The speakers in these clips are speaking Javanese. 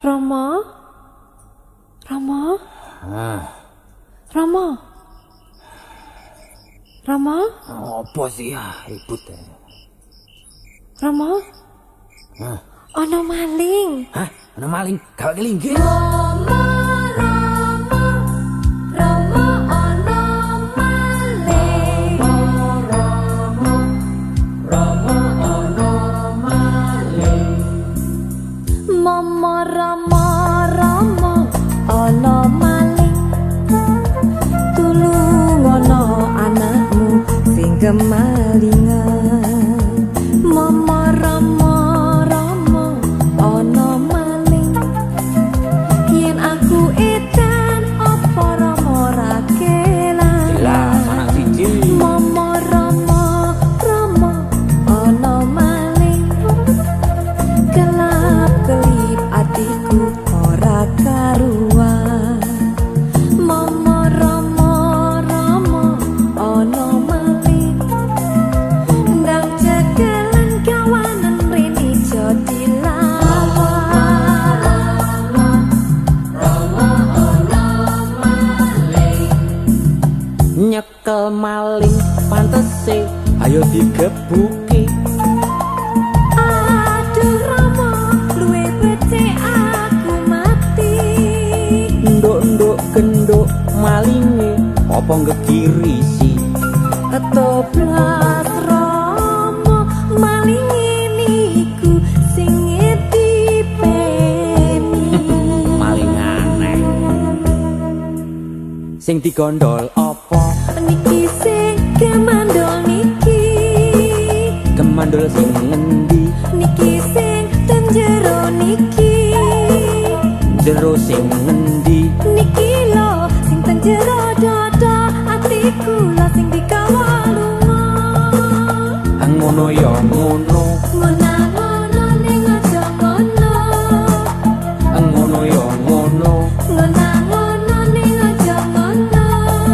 Rama? Rama? Rama? Rama? Apa sih ya, ribut ya? Rama? Ono maling. Hah? Ono maling? Gak kelinggih. Kemalingan mama rama ana maling yen aku edan apa rama ra kelan jelas anak siji mama rama ana maling kelap kelip atiku ora karuan mama rama ana nyekel maling pantese ayo digebuki. Aduh Rama luwe becik aku mati. Nduk-nduk genduk malinge apa ngekirisi Ketoplas Rama malinge niku sing dipeni. maling aneh sing digondol apa niki sing kemandol niki kemandol sing ngendi niki sing ten jero niki jero sing ngendi niki lo sing ten jero dada atiku lo sing dikawalunga ngono ya ngono ngono ning aja ngono ngono ya ngono ngono ning aja ngono.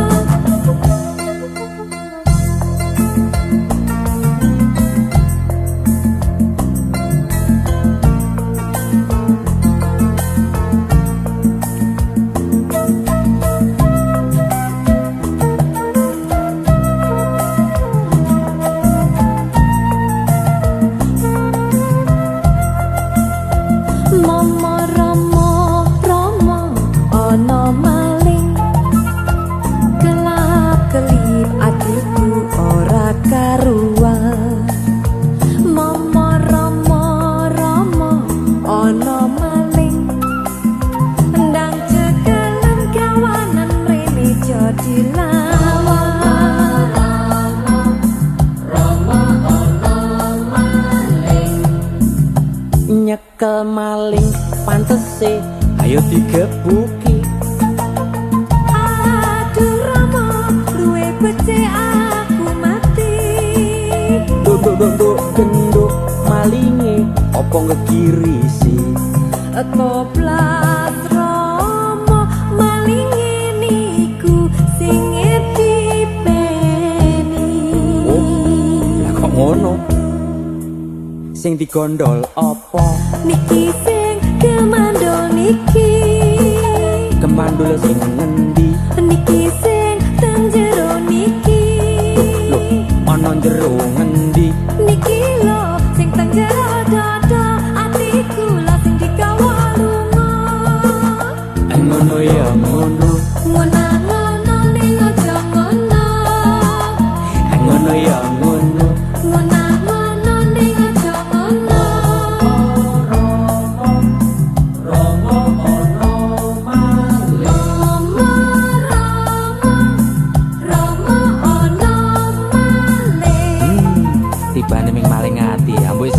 nyekel maling pantese ayo digebuki. Aduh Rama luwe becik aku mati. Nduk genduk malinge apa ngekirisi Ketoplas Rama malinge niku sing dipeni. Lah kok ngono sing digondol apa Niki sing kemandol niki kemandol sing ngendi niki sing ten jero niki lho ana jero ngendi niki lo sing ten jero dada atiku lo sing dikawalunga ngono ya ngono ngono ning aja ngono ngono ya ngono ngono ning aja ngono. tibane ming maling ati ambu